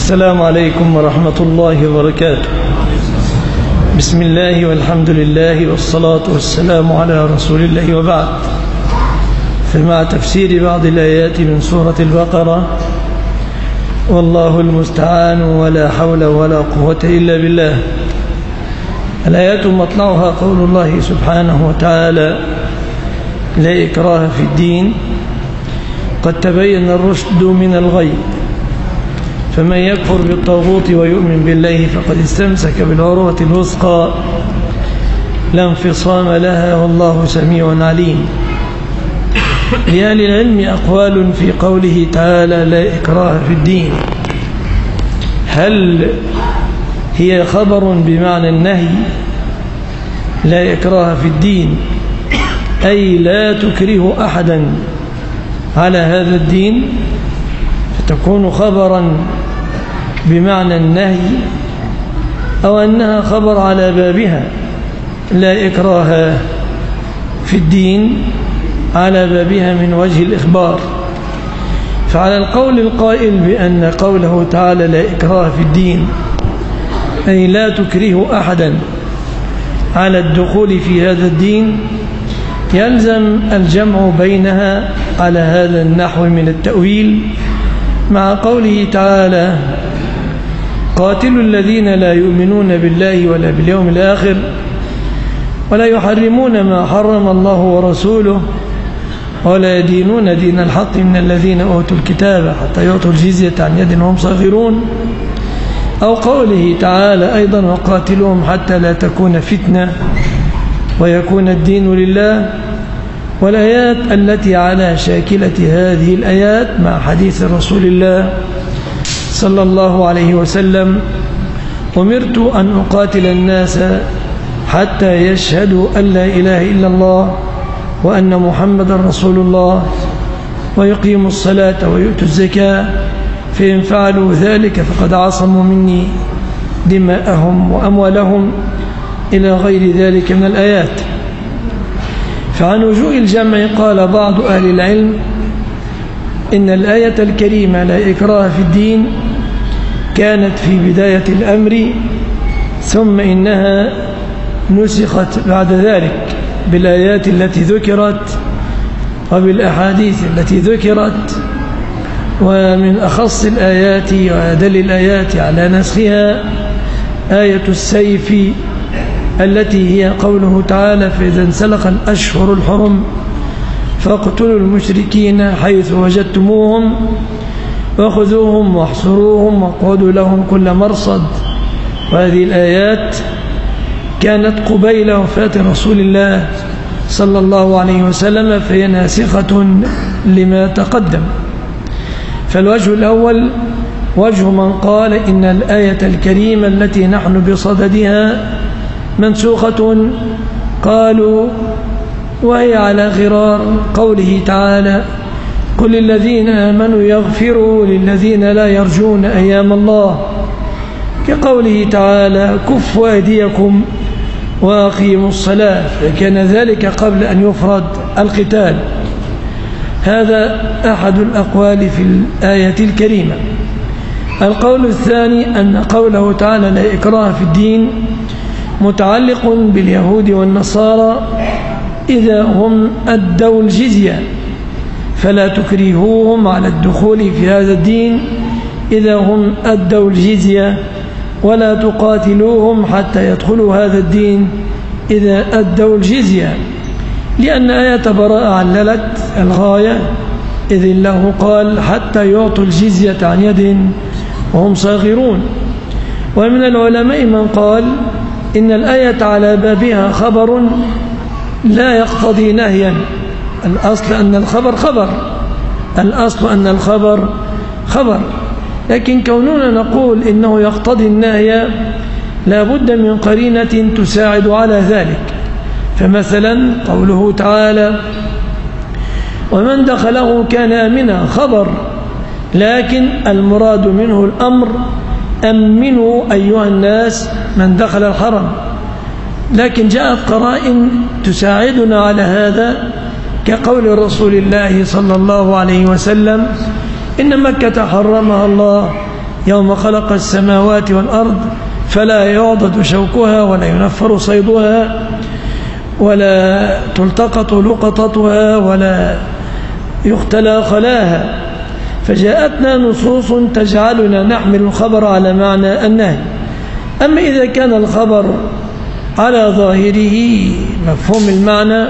السلام عليكم ورحمة الله وبركاته. بسم الله والحمد لله والصلاة والسلام على رسول الله، وبعد. فمع تفسير بعض الآيات من سورة البقرة، والله المستعان ولا حول ولا قوة إلا بالله. الآيات مطلعها قول الله سبحانه وتعالى: لا إكراه في الدين قد تبين الرشد من الغي، فمن يكفر بالطاغوت ويؤمن بالله فقد استمسك بالعروة الوثقى لا انفصام لها، والله سميع عليم. لأهل العلم أقوال في قوله تعالى لا إكراه في الدين. هل هي خبر بمعنى النهي لا إكراه في الدين، أي لا تكره أحدا على هذا الدين، فتكون خبرا بمعنى النهي، أو أنها خبر على بابها لا إكراه في الدين على بابها من وجه الإخبار؟ فعلى القول القائل بأن قوله تعالى لا إكراه في الدين أي لا تكره أحدا على الدخول في هذا الدين، يلزم الجمع بينها على هذا النحو من التأويل مع قوله تعالى: قاتلوا الذين لا يؤمنون بالله ولا باليوم الآخر ولا يحرمون ما حرم الله ورسوله ولا يدينون دين الحق من الذين أوتوا الكتاب حتى يعطوا الجزية عن يد وهم صاغرون. أو قوله تعالى أيضا: وقاتلهم حتى لا تكون فتنة ويكون الدين لله. والآيات التي على شاكلة هذه الآيات مع حديث رسول الله صلى الله عليه وسلم: أمرت أن أقاتل الناس حتى يشهدوا أن لا إله إلا الله وأن محمد رسول الله ويقيموا الصلاة ويؤتوا الزكاة، فإن فعلوا ذلك فقد عصموا مني دماءهم وأموالهم، إلى غير ذلك من الآيات. فعن وجوه الجمع قال بعض أهل العلم إن الآية الكريمة لا إكراه في الدين كانت في بداية الأمر، ثم إنها نسخت بعد ذلك بالآيات التي ذكرت وبالأحاديث التي ذكرت. ومن أخص الآيات وأدل الآيات على نسخها آية السيف التي هي قوله تعالى: فإذا انسلخ الأشهر الحرم فاقتلوا المشركين حيث وجدتموهم وخذوهم واحصروهم واقعدوا لهم كل مرصد. وهذه الآيات كانت قبيل وفاة رسول الله صلى الله عليه وسلم، فهي ناسخة لما تقدم. فالوجه الأول وجه من قال إن الآية الكريمة التي نحن بصددها منسوخة، قالوا وهي على غرار قوله تعالى: قل للذين آمنوا يغفروا للذين لا يرجون أيام الله، كقوله تعالى: كفوا أيديكم وأقيموا الصلاة، فكان ذلك قبل أن يفرض القتال. هذا أحد الأقوال في الآية الكريمة. القول الثاني أن قوله تعالى لا إكراه في الدين متعلق باليهود والنصارى إذا هم أدوا الجزية، فلا تكرهوهم على الدخول في هذا الدين إذا هم أدوا الجزية، ولا تقاتلوهم حتى يدخلوا هذا الدين إذا أدوا الجزية، لأن آية براءة عللت الغاية، إذ الله قال: حتى يعطوا الجزية عن يد وهم صاغرون. ومن العلماء من قال إن الآية على بابها خبر لا يقتضي نهيا. الأصل أن الخبر خبر، الأصل أن الخبر خبر، لكن كوننا نقول إنه يقتضي النهي لا بد من قرينة تساعد على ذلك. فمثلا قوله تعالى: ومن دخله كان آمنا، خبر، لكن المراد منه الأمر: أمنوا أيها الناس من دخل الحرم. لكن جاءت قرائن تساعدنا على هذا، كقول رسول الله صلى الله عليه وسلم: إن مكة حرمها الله يوم خلق السماوات والأرض فلا يعضد شوكها ولا ينفر صيدها ولا تلتقط لقطتها ولا يختلى خلاها. فجاءتنا نصوص تجعلنا نحمل الخبر على معنى النهي. أما إذا كان الخبر على ظاهره مفهوم المعنى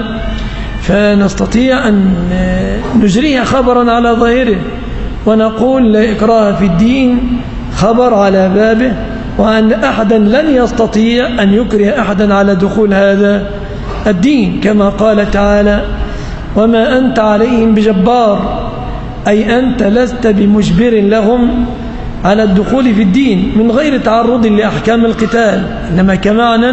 فنستطيع أن نجريه خبرا على ظاهره ونقول لا إكراه في الدين خبر على بابه، وأن أحدا لن يستطيع أن يكره أحدا على دخول هذا الدين، كما قال تعالى وما أنت عليهم بجبار، أي أنت لست بمجبر لهم على الدخول في الدين من غير تعرض لأحكام القتال، إنما كمعنى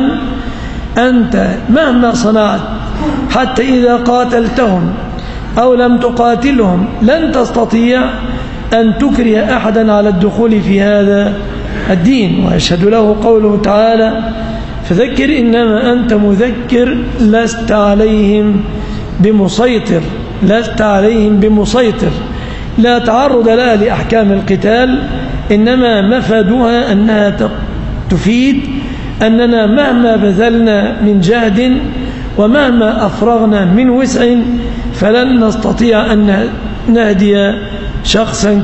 أنت مهما صنعت حتى إذا قاتلتهم أو لم تقاتلهم لن تستطيع أن تكره أحدا على الدخول في هذا الدين. ويشهد له قوله تعالى فذكر إنما أنت مذكر لست عليهم بمسيطر، لست عليهم بمسيطر، لا تعرض لها لأحكام القتال، إنما مفادها أنها تفيد أننا مهما بذلنا من جهد ومهما أفرغنا من وسع فلن نستطيع أن نهدي شخصا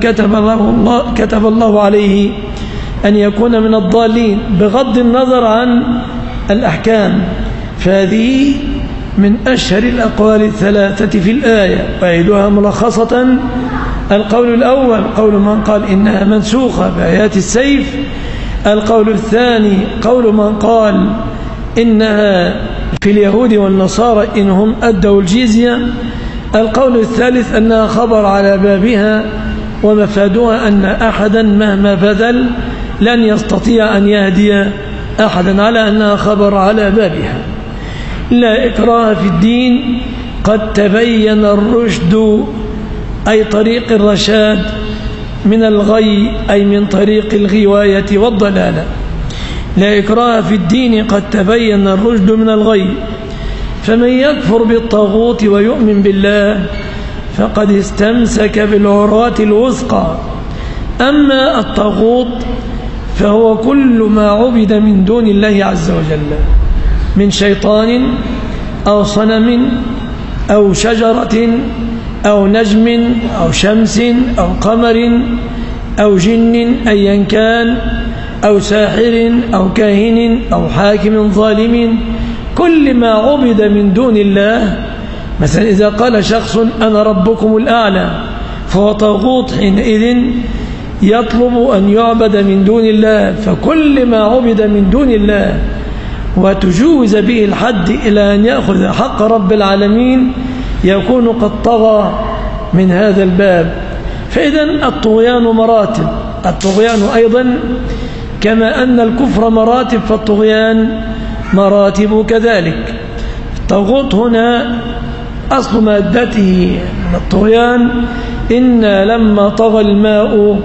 كتب الله عليه أن يكون من الضالين بغض النظر عن الأحكام. فهذه من أشهر الأقوال الثلاثة في الآية، وأيدها ملخصة القول الأول قول من قال إنها منسوخة بآيات السيف، القول الثاني قول من قال إنها في اليهود والنصارى إنهم أدوا الجزية، القول الثالث أنها خبر على بابها ومفادها أن أحدا مهما بذل لن يستطيع أن يهدي أحدا على أنها خبر على بابها. لا إكراه في الدين قد تبين الرشد أي طريق الرشاد من الغي أي من طريق الغواية والضلالة. لا إكراه في الدين قد تبين الرشد من الغي، فمن يكفر بالطاغوت ويؤمن بالله فقد استمسك بالعروة الوثقى. أما الطاغوت فهو كل ما عبد من دون الله عز وجل من شيطان أو صنم أو شجرة أو نجم أو شمس أو قمر أو جن أيا كان أو ساحر أو كاهن أو حاكم ظالم، كل ما عبد من دون الله. مثلا إذا قال شخص أنا ربكم الأعلى فهو طاغوت، حينئذ يطلب أن يعبد من دون الله. فكل ما عبد من دون الله وتجوز به الحد إلى أن يأخذ حق رب العالمين يكون قد طغى من هذا الباب. فإذن الطغيان مراتب، الطغيان أيضا كما أن الكفر مراتب فالطغيان مراتب كذلك. الطاغوت هنا أصل مادته من الطغيان إنا لما طغى الماء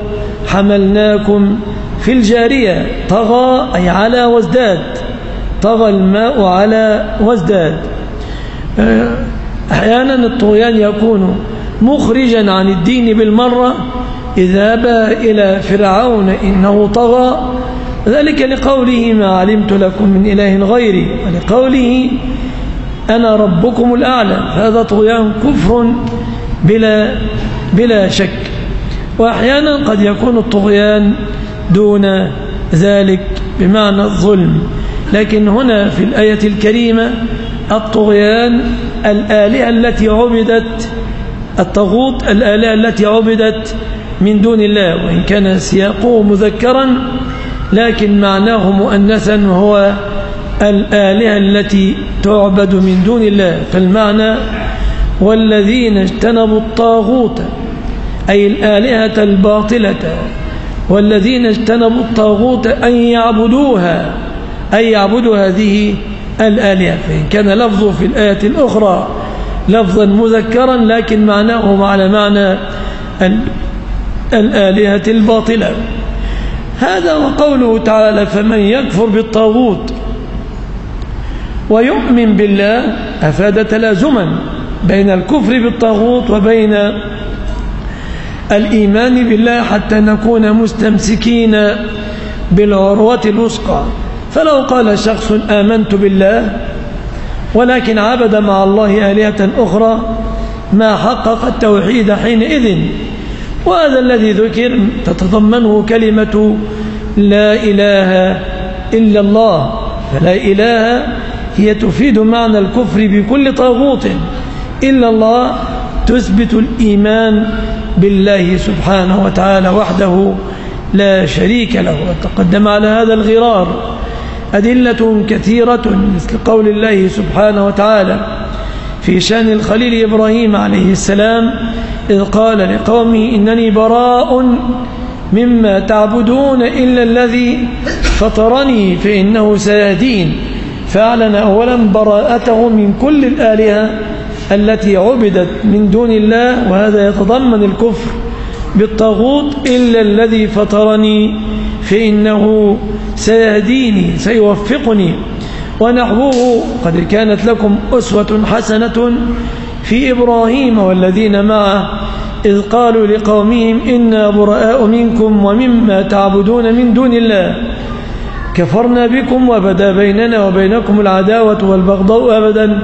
حملناكم في الجارية. طغى أي على وازداد، طغى الماء على وازداد. أحيانا الطغيان يكون مخرجا عن الدين بالمرة، إذا أبى إلى فرعون إنه طغى، ذلك لقوله ما علمت لكم من إله غيري، ولقوله أنا ربكم الأعلى. هذا طغيان كفر بلا شك. وأحيانا قد يكون الطغيان دون ذلك بمعنى الظلم، لكن هنا في الآية الكريمة الطغيان الآلهة التي عبدت، الطاغوت الآلهة التي عبدت من دون الله، وإن كان سياقه مذكرا لكن معناه مؤنثا هو الآلهة التي تعبد من دون الله. فالمعنى والذين اجتنبوا الطاغوت أي الآلهة الباطلة، والذين اجتنبوا الطاغوت أن يعبدوها أي يعبدوا هذه الآلهة. فإن كان لفظه في الآية الأخرى لفظا مذكرا لكن معناه على معنى الآلهة الباطلة. هذا وقوله تعالى فمن يكفر بالطاغوت ويؤمن بالله أفاد تلازما بين الكفر بالطاغوت وبين الإيمان بالله حتى نكون مستمسكين بالعروة الوثقى. فلو قال شخص آمنت بالله ولكن عبد مع الله آلهة أخرى ما حقق التوحيد حينئذ. وهذا الذي ذكر تتضمنه كلمة لا إله إلا الله. فلا إله هي تفيد معنى الكفر بكل طاغوت إلا الله، تثبت الإيمان بالله سبحانه وتعالى وحده لا شريك له. وتقدم على هذا الغرار أدلة كثيرة مثل قول الله سبحانه وتعالى في شأن الخليل إبراهيم عليه السلام إذ قال لقومه إنني براء مما تعبدون إلا الذي فطرني فإنه سيهدين. فأعلن أولا براءته من كل الآلهة التي عبدت من دون الله، وهذا يتضمن الكفر بالطاغوت إلا الذي فطرني فإنه سيهديني سيوفقني. ونحوه قد كانت لكم أسوة حسنة في إبراهيم والذين معه إذ قالوا لقومهم إنا براء منكم ومما تعبدون من دون الله كفرنا بكم وبدا بيننا وبينكم العداوة والبغضاء أبدا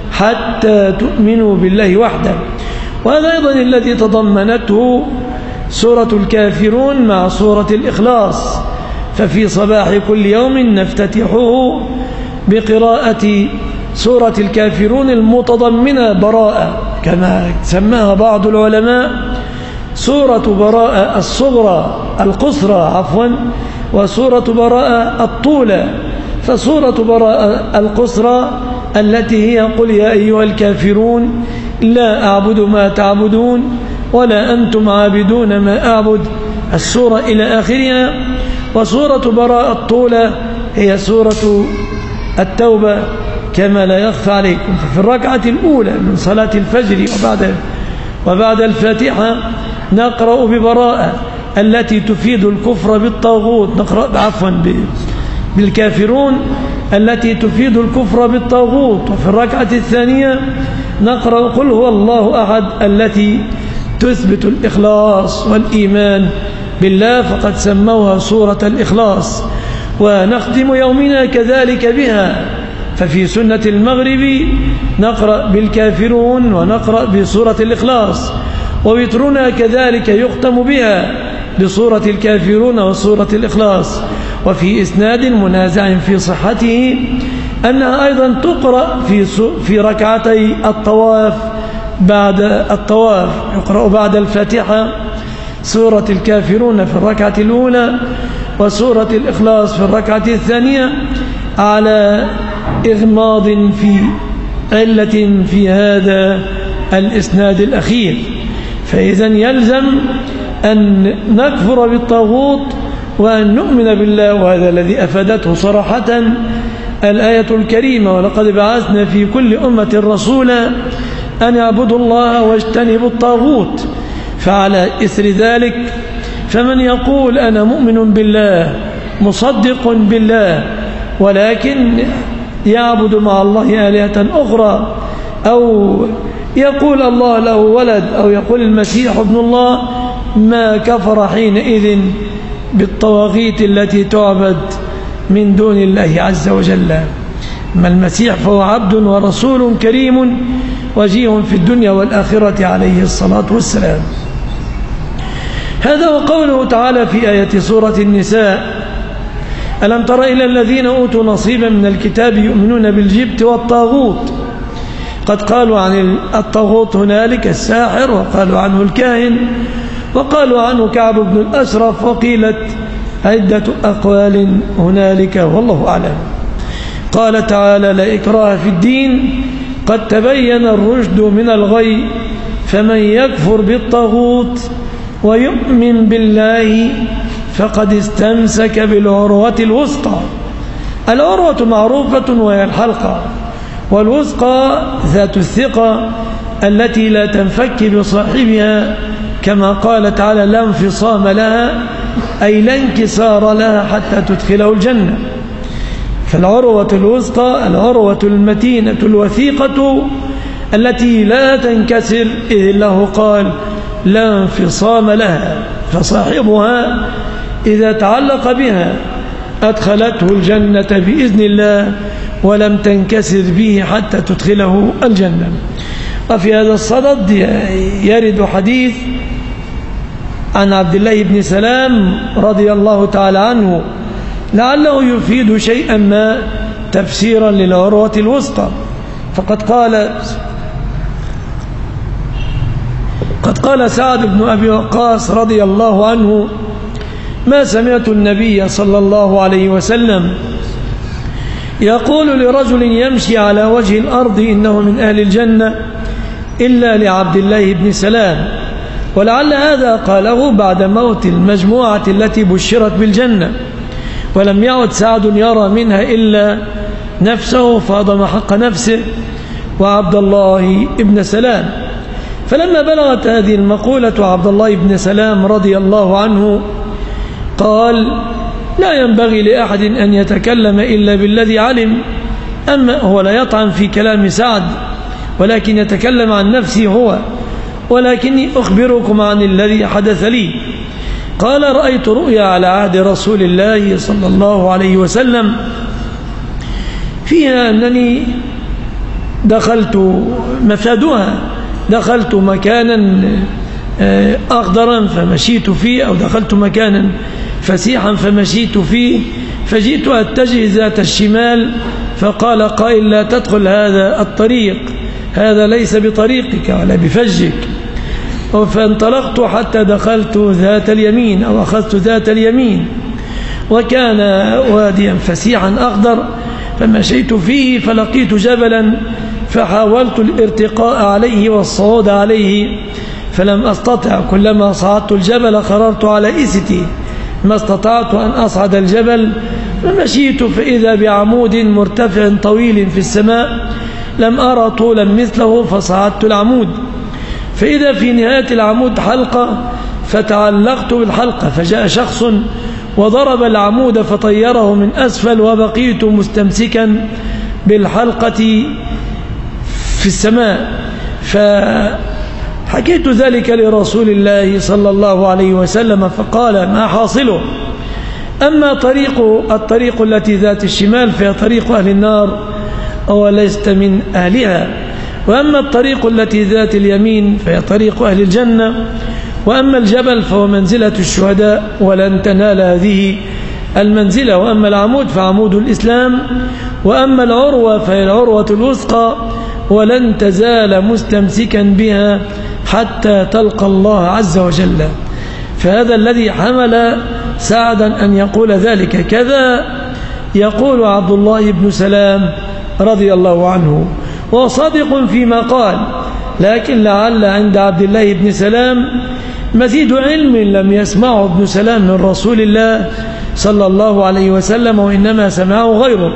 حتى تؤمنوا بالله وحده. وهذا أيضا الذي تضمنته سورة الكافرون مع سورة الإخلاص. ففي صباح كل يوم نفتتحه بقراءة سورة الكافرون المتضمنة براءة كما سماها بعض العلماء سورة براءة الصغرى القصرى وسورة براءة الطولى. فسورة براءة القصرى التي هي قل يا أيها الكافرون لا أعبد ما تعبدون ولا أنتم عابدون ما أعبد السورة إلى آخرها. وسورة براءة الطولى هي سورة التوبة كما لا يخفى عليكم. ففي الركعة الأولى من صلاة الفجر وبعد الفاتحة نقرأ ببراءة التي تفيد الكفر بالطاغوت، نقرأ بالكافرون التي تفيد الكفر بالطاغوت. وفي الركعة الثانية نقرأ قل هو الله أحد التي تثبت الإخلاص والإيمان بالله، فقد سموها سورة الإخلاص. ونختم يومنا كذلك بها. ففي سنة المغرب نقرأ بالكافرون ونقرأ بسورة الإخلاص، ووترنا كذلك يختم بها بسورة الكافرون وسورة الإخلاص. وفي إسناد منازع في صحته أنها أيضا تقرأ في ركعتي الطواف. بعد الطواف يقرأ بعد الفاتحة سورة الكافرون في الركعة الأولى وسورة الإخلاص في الركعة الثانية على إغماض في علة في هذا الإسناد الأخير. فإذا يلزم أن نكفر بالطاغوت وأن نؤمن بالله، وهذا الذي أفادته صراحة الآية الكريمة ولقد بعثنا في كل أمة رسولا أن يعبدوا الله واجتنبوا الطاغوت. فعلى إثر ذلك فمن يقول أنا مؤمن بالله مصدق بالله ولكن يعبد مع الله آلهة أخرى، أو يقول الله له ولد، أو يقول المسيح ابن الله، ما كفر حينئذ بالطواغيت التي تعبد من دون الله عز وجل. أما المسيح فهو عبد ورسول كريم وجيه في الدنيا والآخرة عليه الصلاة والسلام. هذا وقوله تعالى في آية سورة النساء ألم تر إلى الذين أوتوا نصيبا من الكتاب يؤمنون بالجبت والطاغوت. قد قالوا عن الطاغوت هنالك الساحر، وقالوا عنه الكاهن، وقالوا عنه كعب بن الأشرف، وقيلت عدة أقوال هنالك والله أعلم. قال تعالى لا إكراه في الدين قد تبين الرشد من الغي فمن يكفر بالطاغوت ويؤمن بالله فقد استمسك بالعروة الوثقى. العروة معروفة وهي الحلقة، والوثقى ذات الثقة التي لا تنفك بصاحبها كما قال تعالى لا انفصام لها أي لا انكسار لها حتى تدخله الجنة. فالعروة الوثقى العروة المتينة الوثيقة التي لا تنكسر، إذ الله قال لا انفصام لها، فصاحبها إذا تعلق بها أدخلته الجنة بإذن الله ولم تنكسر به حتى تدخله الجنة. وفي هذا الصدد يرد حديث عن عبد الله بن سلام رضي الله تعالى عنه لعله يفيد شيئا ما تفسيرا للعروة الوثقى. فقد قال سعد بن أبي وقاص رضي الله عنه: ما سمعت النبي صلى الله عليه وسلم يقول لرجل يمشي على وجه الأرض إنه من أهل الجنة إلا لعبد الله بن سلام. ولعل هذا قاله بعد موت المجموعة التي بشرت بالجنة، ولم يعد سعد يرى منها إلا نفسه فهضم حق نفسه وعبد الله بن سلام. فلما بلغت هذه المقولة عبد الله بن سلام رضي الله عنه قال: لا ينبغي لأحد أن يتكلم إلا بالذي علم. أما هو لا يطعن في كلام سعد ولكن يتكلم عن نفسه هو، ولكني أخبركم عن الذي حدث لي. قال: رأيت رؤيا على عهد رسول الله صلى الله عليه وسلم فيها أنني دخلت مكانا أخضرا فمشيت فيه، أو دخلت مكانا فسيحا فمشيت فيه، فجئت أتجه ذات الشمال فقال قائل: لا تدخل هذا الطريق، هذا ليس بطريقك ولا بفجك. فانطلقت حتى دخلت ذات اليمين أو أخذت ذات اليمين، وكان واديا فسيحا أخضر فمشيت فيه، فلقيت جبلا فحاولت الارتقاء عليه والصعود عليه فلم أستطع. كلما صعدت الجبل خررت على إستي، ما استطعت أن أصعد الجبل. فمشيت فإذا بعمود مرتفع طويل في السماء لم أرى طولا مثله، فصعدت العمود فإذا في نهاية العمود حلقة، فتعلقت بالحلقة، فجاء شخص وضرب العمود فطيره من أسفل، وبقيت مستمسكا بالحلقة في السماء. فحكيت ذلك لرسول الله صلى الله عليه وسلم فقال: ما حاصله؟ أما الطريق التي ذات الشمال فهي طريق أهل النار ولست من أهلها، وأما الطريق التي ذات اليمين فهي طريق أهل الجنة، وأما الجبل فهو منزلة الشهداء ولن تنال هذه المنزلة، وأما العمود فعمود الإسلام، وأما العروة فهي العروة الوثقى ولن تزال مستمسكا بها حتى تلقى الله عز وجل. فهذا الذي حمل سعدا أن يقول ذلك. كذا يقول عبد الله بن سلام رضي الله عنه، وهو صادق فيما قال، لكن لعل عند عبد الله بن سلام مزيد علم لم يسمعه ابن سلام من رسول الله صلى الله عليه وسلم، وإنما سمعه غيره.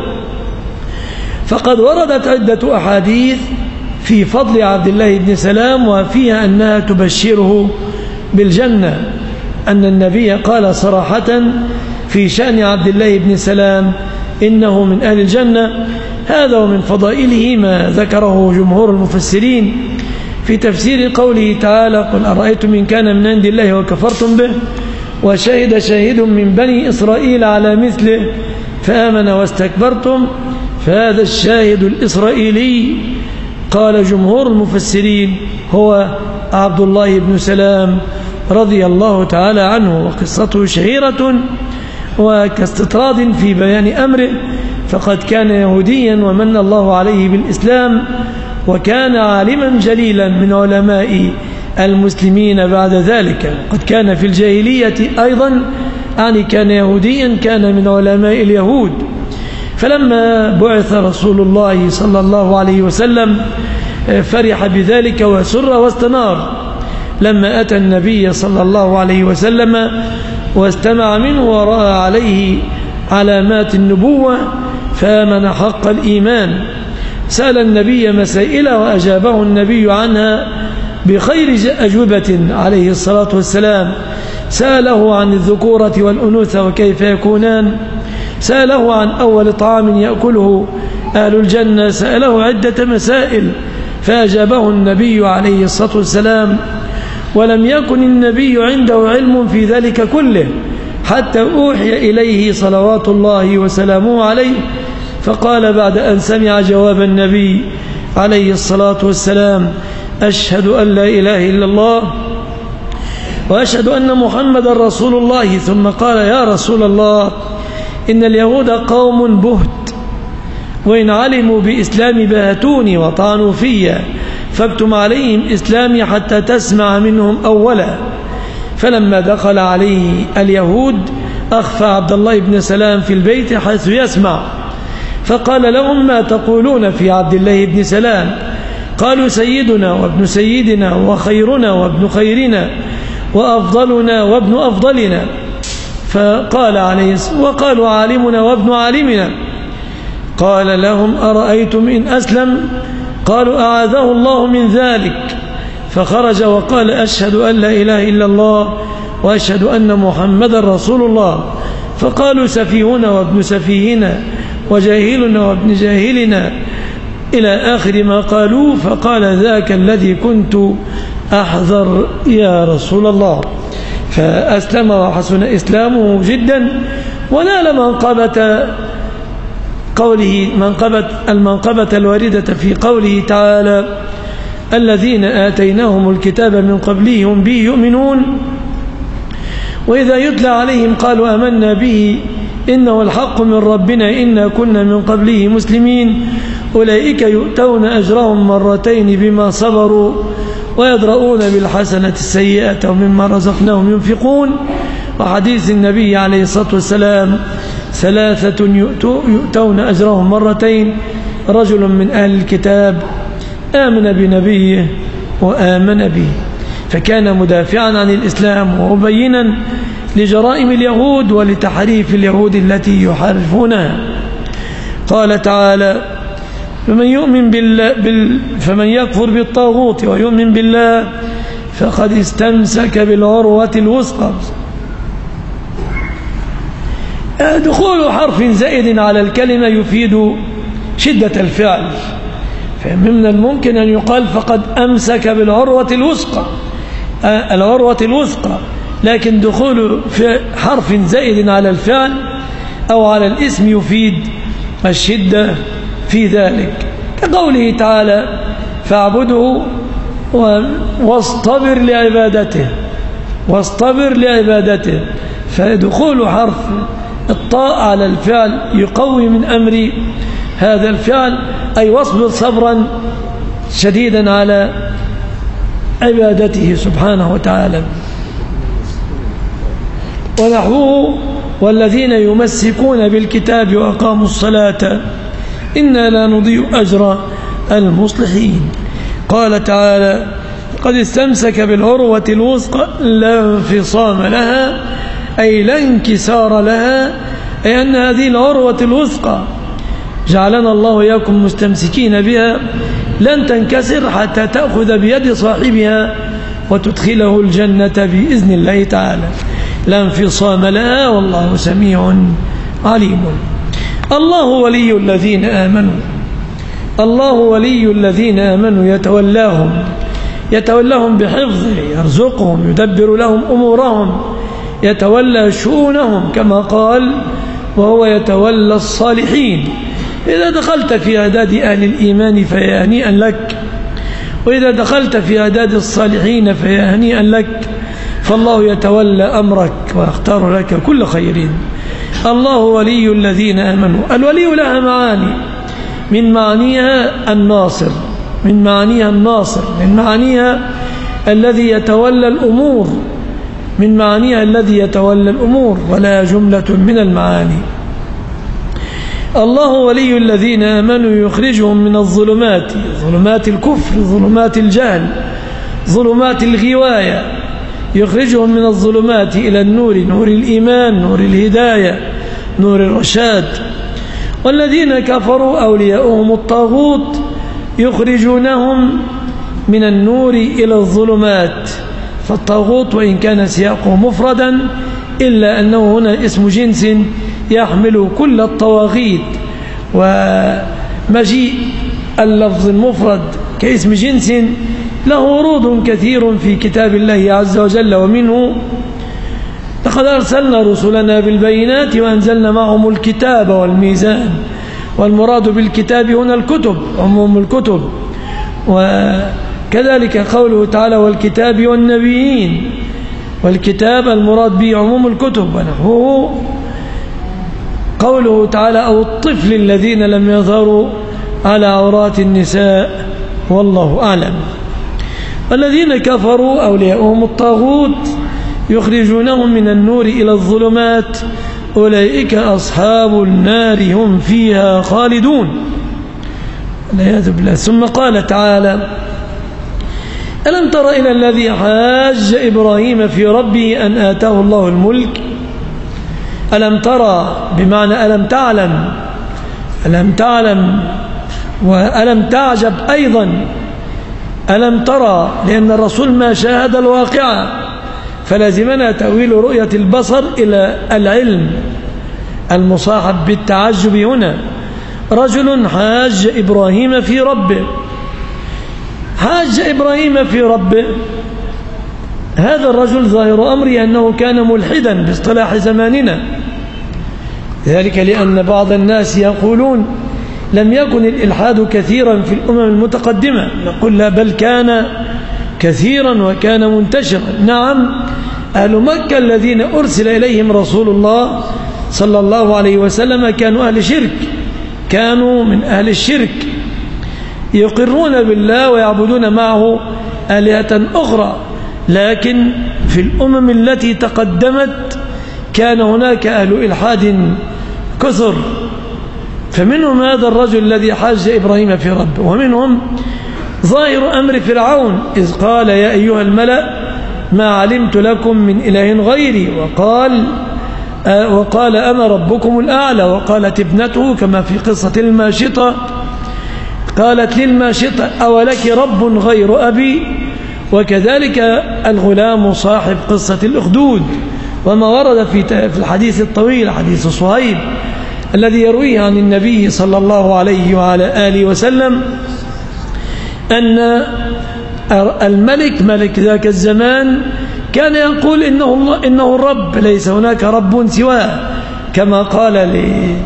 فقد وردت عدة أحاديث في فضل عبد الله بن سلام، وفيها أنها تبشره بالجنة، أن النبي قال صراحة في شأن عبد الله بن سلام إنه من أهل الجنة. هذا ومن فضائله ما ذكره جمهور المفسرين في تفسير قوله تعالى: قل أرأيتم إن كان من عند الله وكفرتم به وشهد شاهد من بني إسرائيل على مثله فآمن واستكبرتم فهذا الشاهد الإسرائيلي. قال جمهور المفسرين هو عبد الله بن سلام رضي الله تعالى عنه، وقصته شهيرة وكاستطراد في بيان أمره، فقد كان يهوديا ومن الله عليه بالإسلام، وكان عالما جليلا من علماء المسلمين بعد ذلك. قد كان في الجاهلية أيضا، يعني كان يهوديا، كان من علماء اليهود. فلما بعث رسول الله صلى الله عليه وسلم فرح بذلك وسر واستنار لما أتى النبي صلى الله عليه وسلم واستمع منه ورأى عليه علامات النبوة فآمن حق الإيمان. سأل النبي مسائل وأجابه النبي عنها بخير أجوبة عليه الصلاة والسلام. سأله عن الذكورة والأنوثة وكيف يكونان، سأله عن أول طعام يأكله أهل الجنة، سأله عدة مسائل فأجابه النبي عليه الصلاة والسلام. ولم يكن النبي عنده علم في ذلك كله حتى أوحي إليه صلوات الله وسلامه عليه، فقال بعد أن سمع جواب النبي عليه الصلاة والسلام: أشهد أن لا إله إلا الله وأشهد أن محمد رسول الله. ثم قال: يا رسول الله، إن اليهود قوم بهت، وإن علموا بإسلامي بهتوني وطعنوا في، فاكتم عليهم إسلامي حتى تسمع منهم أولا. فلما دخل عليه اليهود أخفى عبد الله بن سلام في البيت حيث يسمع، فقال لهم: ما تقولون في عبد الله بن سلام؟ قالوا: سيدنا وابن سيدنا وخيرنا وابن خيرنا وأفضلنا وابن أفضلنا. فقال عليه الصلاة والسلام: وقالوا: عالمنا وابن عالمنا. قال لهم: أرأيتم إن أسلم؟ قالوا: أعاذه الله من ذلك. فخرج وقال: أشهد أن لا إله إلا الله وأشهد أن محمدا رسول الله. فقالوا: سفيهنا وابن سفيهنا وجاهلنا وابن جاهلنا إلى آخر ما قالوا. فقال: ذاك الذي كنت أحذر يا رسول الله. فأسلم وحسن إسلامه جدا، ونال المنقبة الواردة في قوله تعالى: الذين آتيناهم الكتاب من قبله هم به يؤمنون، وإذا يتلى عليهم قالوا آمنا به إنه الحق من ربنا إنا كنا من قبله مسلمين، أولئك يؤتون أجرهم مرتين بما صبروا ويدرؤون بالحسنة السيئة ومما رزقناهم ينفقون. وحديث النبي عليه الصلاة والسلام: ثلاثة يؤتون أجرهم مرتين: رجل من أهل الكتاب آمن بنبيه وآمن به. فكان مدافعا عن الإسلام ومبينا لجرائم اليهود ولتحريف اليهود التي يحرفونها. قال تعالى: فمن يكفر بالطاغوت ويؤمن بالله فقد استمسك بالعروة الوثقى. دخول حرف زائد على الكلمة يفيد شدة الفعل، فمن الممكن أن يقال فقد أمسك بالعروة الوثقى، العروة الوثقى، لكن دخول في حرف زائد على الفعل أو على الاسم يفيد الشدة في ذلك، كقوله تعالى: فاعبده واصطبر لعبادته، واصطبر لعبادته. فدخول حرف الطاء على الفعل يقوي من أمر هذا الفعل، أي واصبر صبرا شديدا على عبادته سبحانه وتعالى. ونحوه: والذين يمسكون بالكتاب وأقاموا الصلاة إنا لا نضيع أجر المصلحين. قال تعالى: قد استمسك بالعروة الوثقى لا انفصام لها، أي لا انكسار لها، أي أن هذه العروة الوثقى جعلنا الله إياكم مستمسكين بها لن تنكسر حتى تأخذ بيد صاحبها وتدخله الجنة بإذن الله تعالى، لا انفصام لها، والله سميع عليم. الله ولي الذين آمنوا، الله ولي الذين آمنوا يتولاهم بحفظه، يرزقهم، يدبر لهم أمورهم، يتولى شؤونهم، كما قال: وهو يتولى الصالحين. إذا دخلت في أعداد أهل الإيمان فيا هنيئا لك، وإذا دخلت في أعداد الصالحين فيا هنيئا لك، فالله يتولى أمرك ويختار لك كل خير. الله ولي الذين آمنوا. الولي لها معاني، من معانيها الناصر، من معانيها الناصر، من معانيها الذي يتولى الأمور، من معانيها الذي يتولى الأمور، ولا جملة من المعاني. الله ولي الذين آمنوا يخرجهم من الظلمات، ظلمات الكفر، ظلمات الجهل، ظلمات الغواية، يخرجهم من الظلمات إلى النور، نور الإيمان، نور الهداية، نور الرشاد. والذين كفروا أولياؤهم الطاغوت يخرجونهم من النور إلى الظلمات. فالطاغوت وإن كان سياقه مفردا إلا أنه هنا اسم جنس يحمل كل الطواغيت، ومجيء اللفظ المفرد كاسم جنس له ورود كثير في كتاب الله عز وجل، ومنه: لقد أرسلنا رسلنا بالبينات وأنزلنا معهم الكتاب والميزان. والمراد بالكتاب هنا الكتب، عموم الكتب. وكذلك قوله تعالى: والكتاب والنبيين. والكتاب المراد به عموم الكتب، ونحوه قوله تعالى: أو الطفل الذين لم يظهروا على عورات النساء، والله أعلم. والذين كفروا أولياؤهم الطاغوت يخرجونهم من النور إلى الظلمات أولئك أصحاب النار هم فيها خالدون، والعياذ بالله. ثم قال تعالى: ألم تر إلى الذي حاج إبراهيم في ربه أن آتاه الله الملك. ألم ترى بمعنى ألم تعلم، ألم تعلم وألم تعجب أيضا. ألم ترى لأن الرسول ما شاهد الواقعة، فلازمنا تأويل رؤية البصر إلى العلم المصاحب بالتعجب. هنا رجل حاج إبراهيم في ربه. حاج إبراهيم في ربه، هذا الرجل ظاهر أمره أنه كان ملحدا باصطلاح زماننا، ذلك لأن بعض الناس يقولون لم يكن الإلحاد كثيرا في الأمم المتقدمة، نقول لا، بل كان كثيرا وكان منتشرا. نعم، أهل مكة الذين أرسل إليهم رسول الله صلى الله عليه وسلم كانوا أهل شرك، كانوا من أهل الشرك، يقرون بالله ويعبدون معه آلهة أخرى. لكن في الأمم التي تقدمت كان هناك أهل إلحاد كثر، فمنهم هذا الرجل الذي حاج إبراهيم في ربه، ومنهم ظاهر أمر فرعون إذ قال: يا أيها الملأ ما علمت لكم من إله غيري، وقال أنا ربكم الأعلى. وقالت ابنته كما في قصة الماشطة، قالت للماشطة: أولك رب غير أبي. وكذلك الغلام صاحب قصة الأخدود، وما ورد في الحديث الطويل، حديث صهيب الذي يرويه عن النبي صلى الله عليه وعلى آله وسلم أن الملك ملك ذاك الزمان كان يقول إنه الرب، ليس هناك رب سواه، كما قال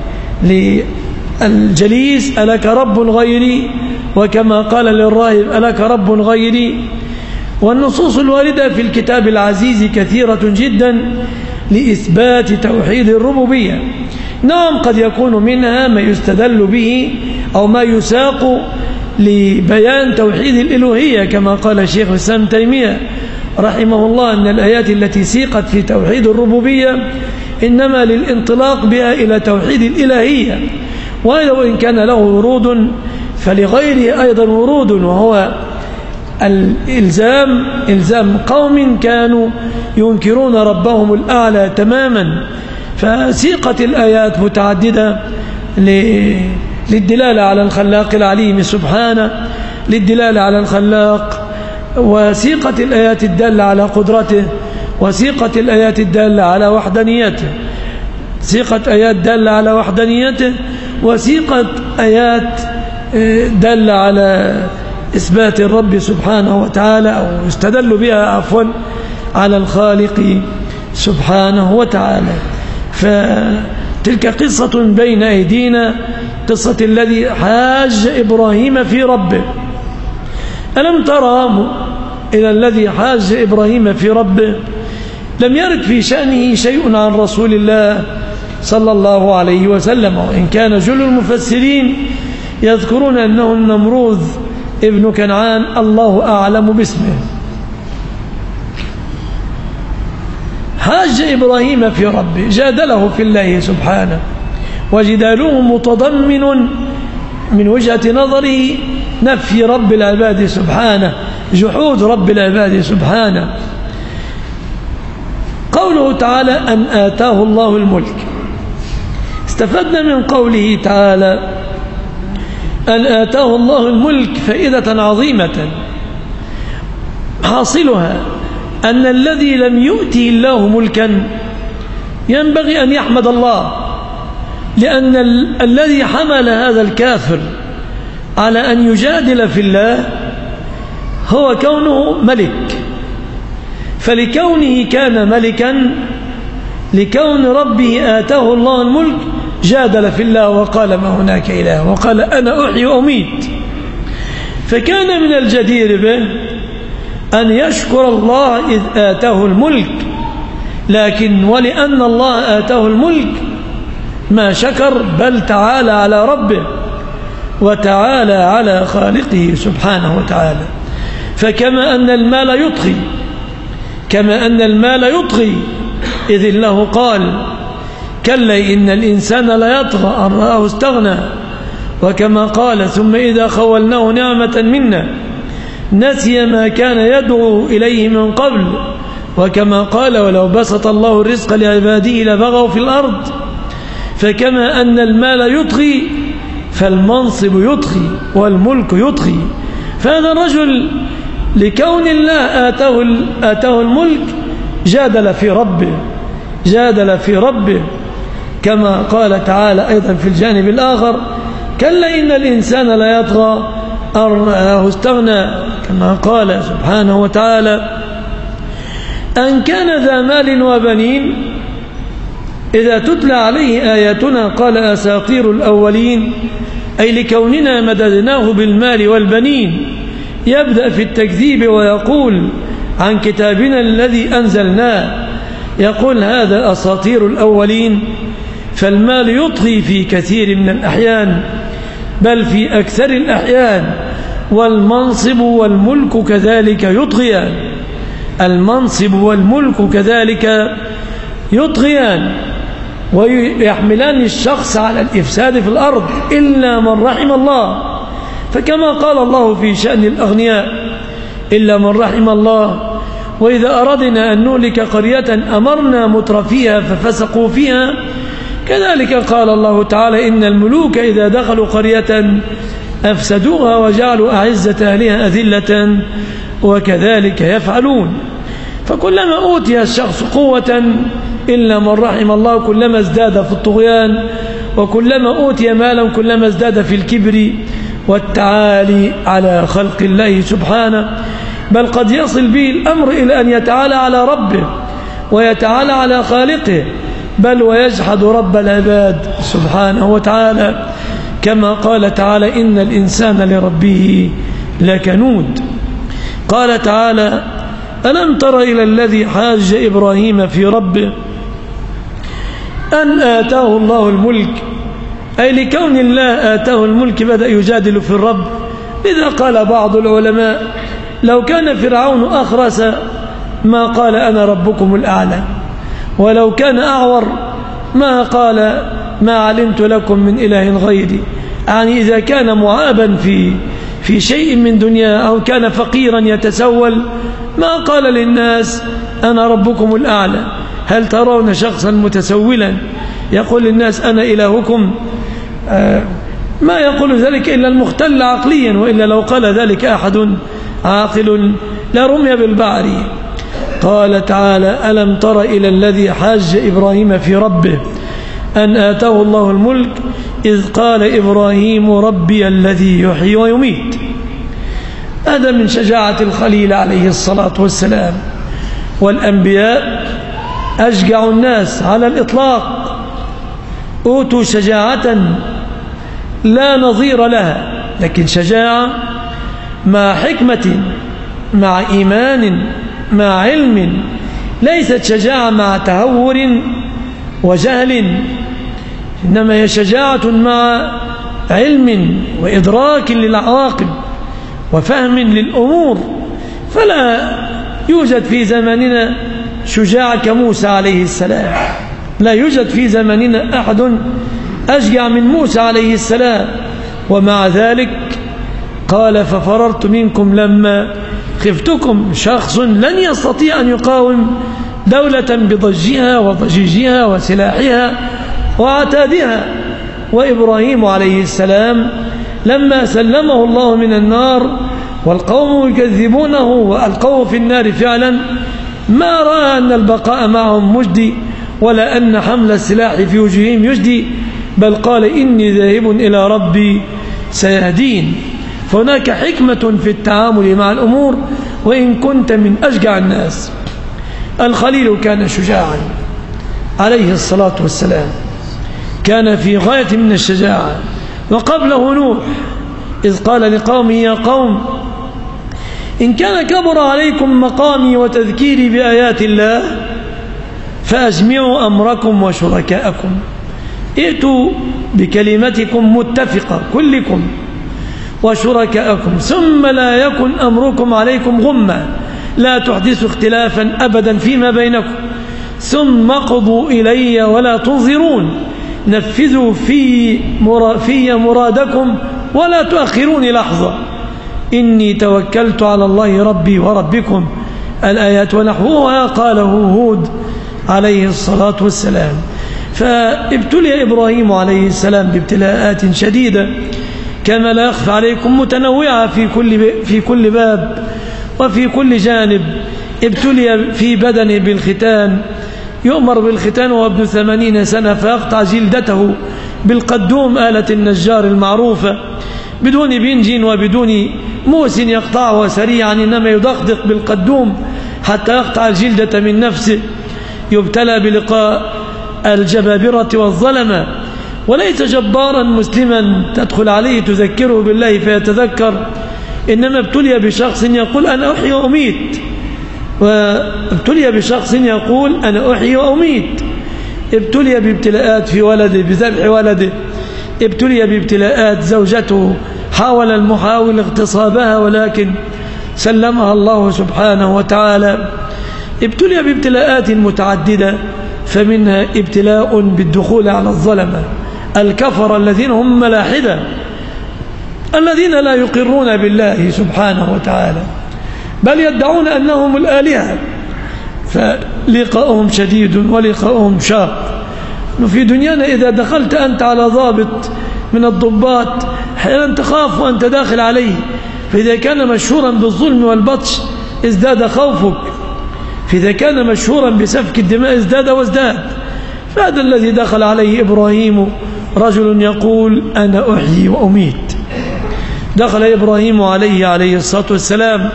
للجليس: ألك رب غيري؟ وكما قال للراهب: ألك رب غيري؟ والنصوص الواردة في الكتاب العزيز كثيرة جدا لإثبات توحيد الربوبية. نعم، قد يكون منها ما يستدل به أو ما يساق لبيان توحيد الإلوهية، كما قال شيخ الإسلام تيمية رحمه الله أن الآيات التي سيقت في توحيد الربوبية إنما للانطلاق بها إلى توحيد الإلهية، وإن كان له ورود فلغيره أيضا ورود، وهو إلزام قوم كانوا ينكرون ربهم الأعلى تماما. فسيقت الآيات متعددة للدلالة على الخلاق العليم سبحانه، للدلالة على الخلاق، وسيقت الآيات الدالة على قدرته، وسيقت الآيات الدالة على وحدانيته، سيقت آيات دالة على وحدانيته، وسيقت آيات دالة على إثبات الرب سبحانه وتعالى، أو يستدل بها عفوا على الخالق سبحانه وتعالى. فتلك قصة بين أيدينا، قصة الذي حاج إبراهيم في ربه. ألم ترى إلى الذي حاج إبراهيم في ربه؟ لم يرد في شأنه شيء عن رسول الله صلى الله عليه وسلم، وإن كان جل المفسرين يذكرون أنه النمروذ ابن كنعان، الله أعلم باسمه. حاج إبراهيم في ربه، جادله في الله سبحانه، وجداله متضمن من وجهة نظره نفي رب العباد سبحانه، جحود رب العباد سبحانه. قوله تعالى أن آتاه الله الملك، استفدنا من قوله تعالى أن آتاه الله الملك فائدة عظيمة، حاصلها أن الذي لم يؤته الله ملكا ينبغي أن يحمد الله، لأن الذي حمل هذا الكافر على أن يجادل في الله هو كونه ملك، فلكونه كان ملكا، لكون ربه آتاه الله الملك، جادل في الله وقال ما هناك إله، وقال أنا أحيي وأميت. فكان من الجدير به أن يشكر الله إذ آتاه الملك، لكن ولأن الله آتاه الملك ما شكر، بل تعالى على ربه وتعالى على خالقه سبحانه وتعالى. فكما أن المال يطغي، إذ الله قال كلا إن الإنسان لا يطغى أن رآه استغنى، وكما قال ثم إذا خولناه نعمة منا نسي ما كان يدعو إليه من قبل، وكما قال ولو بسط الله الرزق لعباده لبغوا في الأرض. فكما أن المال يطغي فالمنصب يطغي والملك يطغي. فهذا الرجل لكون الله آتاه الملك جادل في ربه كما قال تعالى أيضا في الجانب الآخر كلا إن الإنسان لا يطغى أن رآه استغنى، كما قال سبحانه وتعالى أن كان ذا مال وبنين إذا تتلى عليه آياتنا قال أساطير الأولين، أي لكوننا مددناه بالمال والبنين. يبدأ في التكذيب ويقول عن كتابنا الذي أنزلناه، يقول هذا أساطير الأولين. فالمال يطغي في كثير من الأحيان، بل في أكثر الأحيان، والمنصب والملك كذلك يطغيان. المنصب والملك كذلك يطغيان ويحملان الشخص على الإفساد في الأرض إلا من رحم الله. فكما قال الله في شأن الأغنياء إلا من رحم الله، وإذا أردنا أن نهلك قرية أمرنا مترفيها ففسقوا فيها، كذلك قال الله تعالى إن الملوك إذا دخلوا قرية أفسدوها وجعلوا أعزة أهلها أذلة وكذلك يفعلون. فكلما أوتي الشخص قوة إلا من رحم الله كلما ازداد في الطغيان، وكلما أوتي مالا كلما ازداد في الكبر والتعالي على خلق الله سبحانه. بل قد يصل به الأمر إلى أن يتعالى على ربه ويتعالى على خالقه، بل ويجحد رب العباد سبحانه وتعالى، كما قال تعالى إن الإنسان لربه لكنود. قال تعالى ألم تر إلى الذي حاج إبراهيم في ربه أن آتاه الله الملك، أي لكون الله آتاه الملك بدأ يجادل في الرب. لذا قال بعض العلماء لو كان فرعون أخرس ما قال أنا ربكم الأعلى، ولو كان أعور ما قال ما علمت لكم من إله غيري. يعني إذا كان معابا في شيء من دنيا أو كان فقيرا يتسول ما قال للناس أنا ربكم الأعلى. هل ترون شخصا متسولا يقول للناس أنا إلهكم؟ ما يقول ذلك إلا المختل عقليا، وإلا لو قال ذلك أحد عاقل لرمي بالبعر. قال تعالى ألم تر إلى الذي حاج إبراهيم في ربه أن آتاه الله الملك إذ قال إبراهيم ربي الذي يحيي ويميت. هذا من شجاعة الخليل عليه الصلاة والسلام. والأنبياء أشجع الناس على الإطلاق، أوتوا شجاعة لا نظير لها، لكن شجاعة مع حكمة مع إيمان مع علم، ليست شجاعة مع تهور وجهل، إنما هي شجاعة مع علم وإدراك للعواقب وفهم للأمور. فلا يوجد في زماننا شجاع كموسى عليه السلام، لا يوجد في زماننا أحد أشجع من موسى عليه السلام. ومع ذلك قال ففررت منكم لما خفتكم. شخص لن يستطيع أن يقاوم دولة بضجها وضجيجها وسلاحها وعتادها. وإبراهيم عليه السلام لما سلمه الله من النار والقوم يكذبونه وألقوه في النار فعلا ما رأى أن البقاء معهم مجدي ولا أن حمل السلاح في وجوههم يجدي، بل قال إني ذاهب إلى ربي سيهدين. فهناك حكمة في التعامل مع الأمور وإن كنت من أشجع الناس. الخليل كان شجاعا عليه الصلاة والسلام، كان في غاية من الشجاعة. وقبله نوح إذ قال لقومه يا قوم إن كان كبر عليكم مقامي وتذكيري بآيات الله فأجمعوا أمركم وشركاءكم، ائتوا بكلمتكم متفقة كلكم وشركاءكم، ثم لا يكن أمركم عليكم غمة، لا تحدثوا اختلافا أبدا فيما بينكم، ثم اقضوا إلي ولا تنظرون، نفذوا في مرادكم ولا تؤخروني لحظة، إني توكلت على الله ربي وربكم. الآيات ونحوها قاله هود عليه الصلاة والسلام. فابتلي إبراهيم عليه السلام بابتلاءات شديدة كما لا يخفى عليكم، متنوعة في كل باب وفي كل جانب. ابتلي في بدنه بالختان، يؤمر بالختان وهو ابن 80 سنة فيقطع جلدته بالقدوم، آلة النجار المعروفة، بدون بنج وبدون موس يقطعها سريعا، إنما يدقدق بالقدوم حتى يقطع الجلدة من نفسه. يبتلى بلقاء الجبابرة والظلمة، وليس جبارا مسلما تدخل عليه تذكره بالله فيتذكر، إنما ابتلي بشخص يقول أنا أحيي وأميت، وابتلي بشخص يقول أنا أحيي وأميت. ابتلي بابتلاءات في ولده بذبح ولده، ابتلي بابتلاءات زوجته حاول المحاول اغتصابها ولكن سلمها الله سبحانه وتعالى. ابتلي بابتلاءات متعددة، فمنها ابتلاء بالدخول على الظلمة الكفر الذين هم ملاحدة، الذين لا يقرون بالله سبحانه وتعالى بل يدعون أنهم الآلهة، فلقاؤهم شديد ولقاؤهم شاق. في دنيانا إذا دخلت أنت على ضابط من الضباط حينما تخاف وأنت داخل عليه، فإذا كان مشهورا بالظلم والبطش ازداد خوفك، فإذا كان مشهورا بسفك الدماء ازداد وازداد. فهذا الذي دخل عليه إبراهيم، رجل يقول أنا أحيي وأميت. دخل إبراهيم عليه الصلاة والسلام،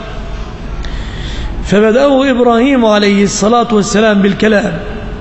فبدأه إبراهيم عليه الصلاة والسلام بالكلام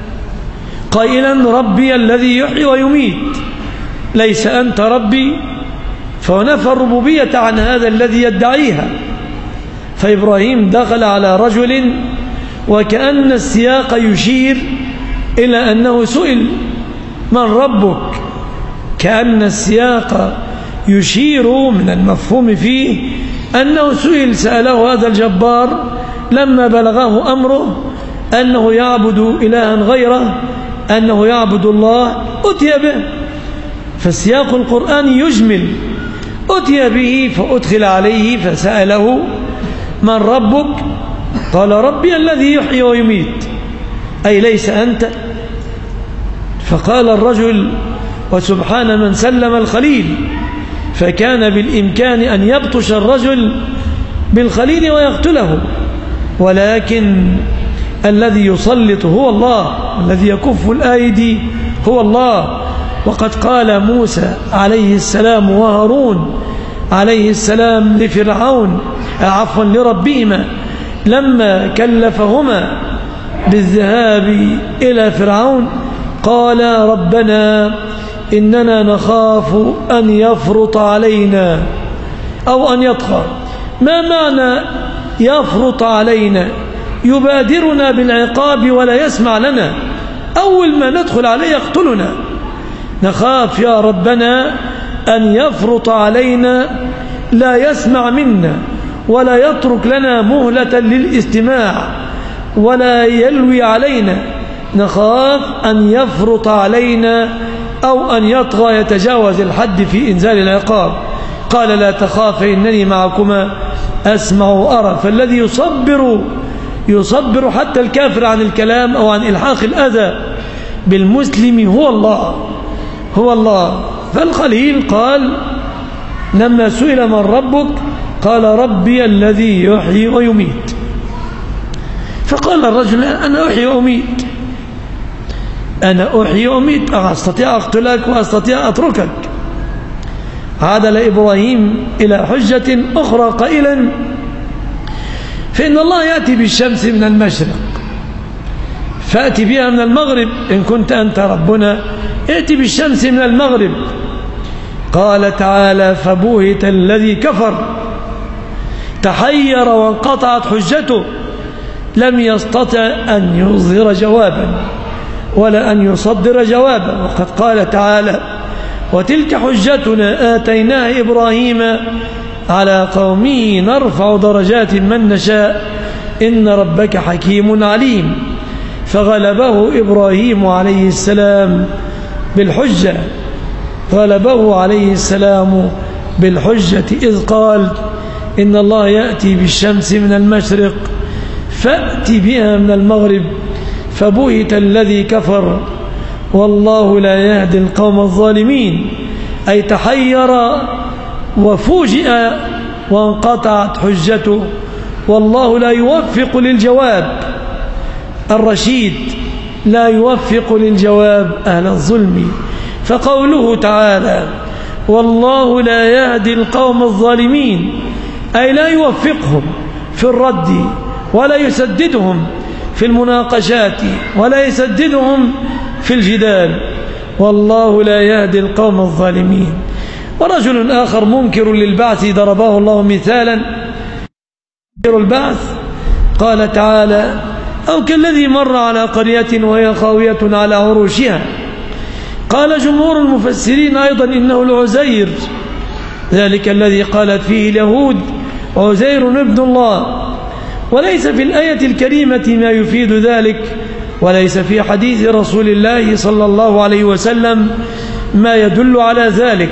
قائلا ربي الذي يحيي ويميت، ليس أنت ربي، فنفى الربوبية عن هذا الذي يدعيها. فإبراهيم دخل على رجل وكأن السياق يشير إلى أنه سئل من ربك، كأن السياق يشير من المفهوم فيه أنه سأله هذا الجبار لما بلغه أمره أنه يعبد إلها غيره، أنه يعبد الله، أتي به. فالسياق القرآني يجمل، أتي به فأدخل عليه فسأله من ربك؟ قال ربي الذي يحيي ويميت، أي ليس أنت. فقال الرجل وسبحان من سلم الخليل، فكان بالإمكان أن يبطش الرجل بالخليل ويقتله، ولكن الذي يسلط هو الله، الذي يكف الأيدي هو الله. وقد قال موسى عليه السلام وهارون عليه السلام لفرعون لربهما لما كلفهما بالذهاب إلى فرعون، قال ربنا إننا نخاف أن يفرط علينا أو أن يطغى. ما معنى يفرط علينا؟ يبادرنا بالعقاب ولا يسمع لنا، أول ما ندخل عليه يقتلنا. نخاف يا ربنا أن يفرط علينا، لا يسمع منا ولا يترك لنا مهلة للاستماع ولا يلوي علينا. نخاف أن يفرط علينا أو أن يطغى يتجاوز الحد في إنزال العقاب. قال لا تخاف إنني معكما أسمع وأرى. فالذي يصبر حتى الكافر عن الكلام أو عن إلحاق الأذى بالمسلم هو الله. فالخليل قال لما سئل من ربك قال ربي الذي يحيي ويميت. فقال الرجل أنا أحيي وأميت، أنا أحيي وأميت، أستطيع أقتلك وأستطيع أتركك. عدل إبراهيم إلى حجة أخرى قائلا: فإن الله يأتي بالشمس من المشرق فأتي بها من المغرب إن كنت أنت ربنا، ائتي بالشمس من المغرب. قال تعالى: فبوهت الذي كفر، تحير وانقطعت حجته، لم يستطع أن يظهر جوابا ولا أن يصدر جوابا. وقد قال تعالى: وتلك حجتنا آتيناها إبراهيم على قومه نرفع درجات من نشاء إن ربك حكيم عليم. فغلبه إبراهيم عليه السلام بالحجة، غلبه عليه السلام بالحجة إذ قال: إن الله يأتي بالشمس من المشرق فأتي بها من المغرب فبهت الذي كفر والله لا يهدي القوم الظالمين. أي تحير وفوجئ وانقطعت حجته، والله لا يوفق للجواب الرشيد، لا يوفق للجواب أهل الظلم. فقوله تعالى: والله لا يهدي القوم الظالمين، أي لا يوفقهم في الرد ولا يسددهم في المناقشات ولا يسددهم في الجدال، والله لا يهدي القوم الظالمين. ورجل آخر منكر للبعث ضربه الله مثالا منكر البعث، قال تعالى: أو كالذي مر على قرية وهي خاوية على عروشها. قال جمهور المفسرين أيضا إنه العزير، ذلك الذي قالت فيه اليهود عزير ابن الله، وليس في الآية الكريمة ما يفيد ذلك، وليس في حديث رسول الله صلى الله عليه وسلم ما يدل على ذلك.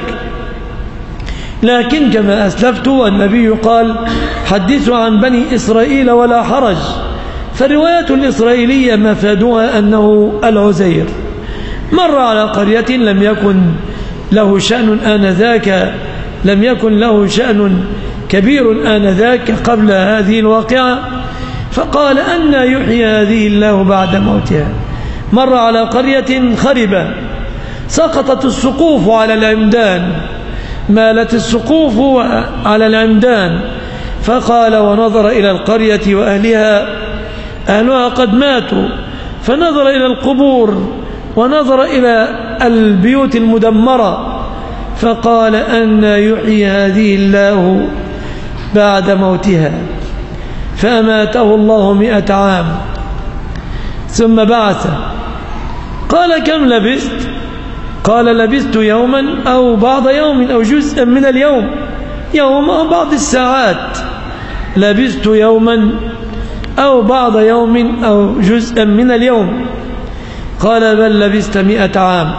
لكن كما أسلفت النبي قال: حدثوا عن بني إسرائيل ولا حرج، فالروايات الإسرائيلية مفادها أنه العزير مر على قرية لم يكن له شأن آنذاك، لم يكن له شأن كبير آنذاك قبل هذه الواقعة، فقال: أن يحيي هذه الله بعد موتها. مر على قرية خربة سقطت السقوف على العمدان، مالت السقوف على العمدان، فقال: ونظر إلى القرية وأهلها، أهلها قد ماتوا، فنظر إلى القبور ونظر إلى البيوت المدمرة، فقال: أن يحيي هذه الله بعد موتها، فأماته الله 100 عام ثم بعثه. قال: كم لبثت؟ قال: لبثت يوما أو بعض يوم أو جزءا من اليوم، يوم أو بعض الساعات، لبثت يوما أو بعض يوم أو جزءا من اليوم. قال: بل لبثت 100 عام.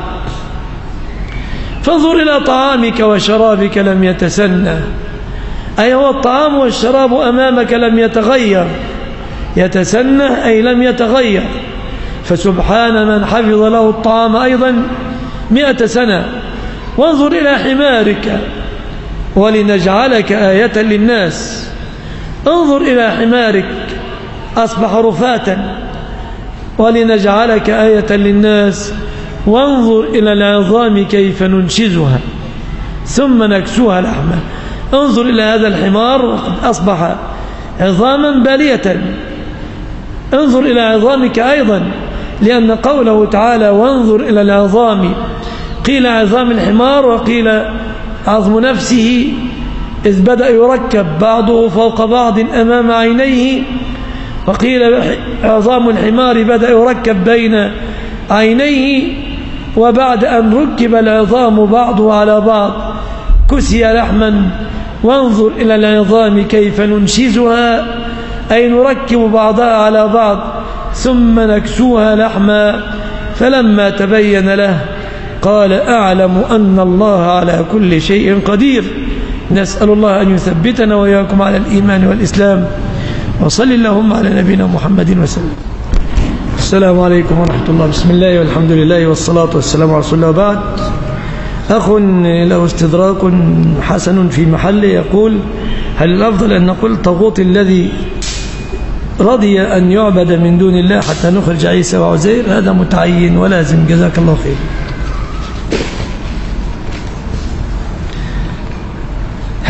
فانظر إلى طعامك وشرابك لم يتسنى، أي هو الطعام والشراب أمامك لم يتغير، يتسنى أي لم يتغير. فسبحان من حفظ له الطعام أيضا 100 سنة. وانظر إلى حمارك ولنجعلك آية للناس، انظر إلى حمارك أصبح رفاتا ولنجعلك آية للناس، وانظر إلى العظام كيف ننشزها ثم نكسوها لحما. انظر إلى هذا الحمار وقد أصبح عظاما بالية، انظر إلى عظامك أيضا، لأن قوله تعالى: وانظر إلى العظام، قيل عظام الحمار وقيل عظم نفسه، إذ بدأ يركب بعضه فوق بعض أمام عينيه، وقيل عظام الحمار بدأ يركب بين عينيه، وبعد أن ركب العظام بعضه على بعض كسي لحما. وانظر إلى العظام كيف ننشزها، أي نركب بعضها على بعض ثم نكسوها لحما. فلما تبين له قال: أعلم أن الله على كل شيء قدير. نسأل الله أن يثبتنا وإياكم على الإيمان والإسلام. وصل اللهم على نبينا محمد وسلم. السلام عليكم ورحمة الله. بسم الله والحمد لله والصلاة والسلام على رسول الله. وبعد، أخ له استدراك حسن في محله يقول: هل الأفضل أن نقول طاغوت الذي رضي أن يعبد من دون الله حتى نخرج عيسى وعزير؟ هذا متعين ولازم، جزاك الله خير.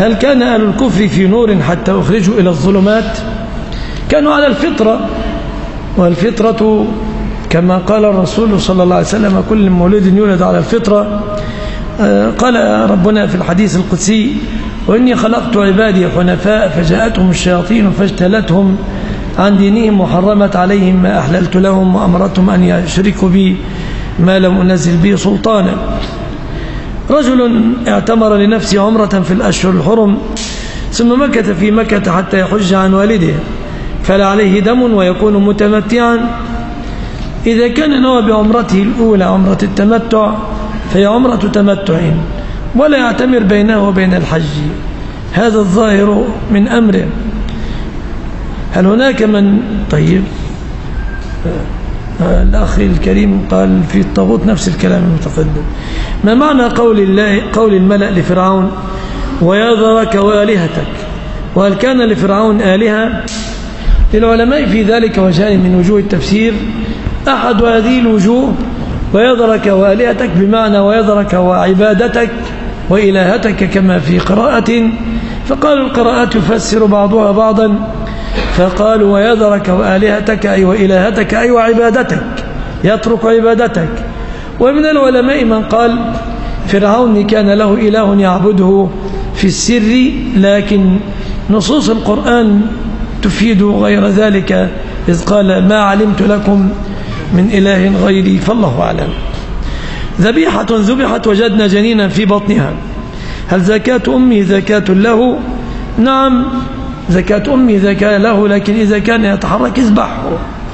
هل كان أهل الكفر في نور حتى أخرجوا إلى الظلمات؟ كانوا على الفطرة، والفطرة كما قال الرسول صلى الله عليه وسلم كل مولود يولد على الفطرة. قال ربنا في الحديث القدسي: وإني خلقت عبادي حنفاء فجاءتهم الشياطين فاجتلتهم عن دينهم وحرمت عليهم ما أحللت لهم وأمرتهم أن يشركوا بي ما لم أنزل به سلطانا. رجل اعتمر لنفسه عمرة في الأشهر الحرم ثم مكث في مكة حتى يحج عن والده فلا عليه دم ويكون متمتعا. إذا كان نوى بعمرته الأولى عمرة التمتع فهي عمرة تمتع ولا يعتمر بينه وبين الحج. هذا الظاهر من أمره. هل هناك من طيب الأخ الكريم قال في الطاغوت نفس الكلام المتقدم. ما معنى قول الملأ لفرعون: ويذرك وآلهتك؟ وهل كان لفرعون آلهة؟ للعلماء في ذلك وجهان من وجوه التفسير. أحد هذه الوجوه ويذرك وآلهتك بمعنى ويذرك وعبادتك وإلهتك كما في قراءة، فقالوا القراءات يفسر بعضها بعضا، فقالوا ويذرك وآلهتك أي وإلهتك أي وعبادتك، يترك عبادتك. ومن العلماء من قال فرعون كان له إله يعبده في السر، لكن نصوص القرآن تفيد غير ذلك، إذ قال: ما علمت لكم من إله غيري، فالله أعلم. ذبيحة ذبحت وجدنا جنينا في بطنها، هل زكاة أمه زكاة له؟ نعم، زكاة أمه زكاة له، لكن إذا كان يتحرك اذبحه.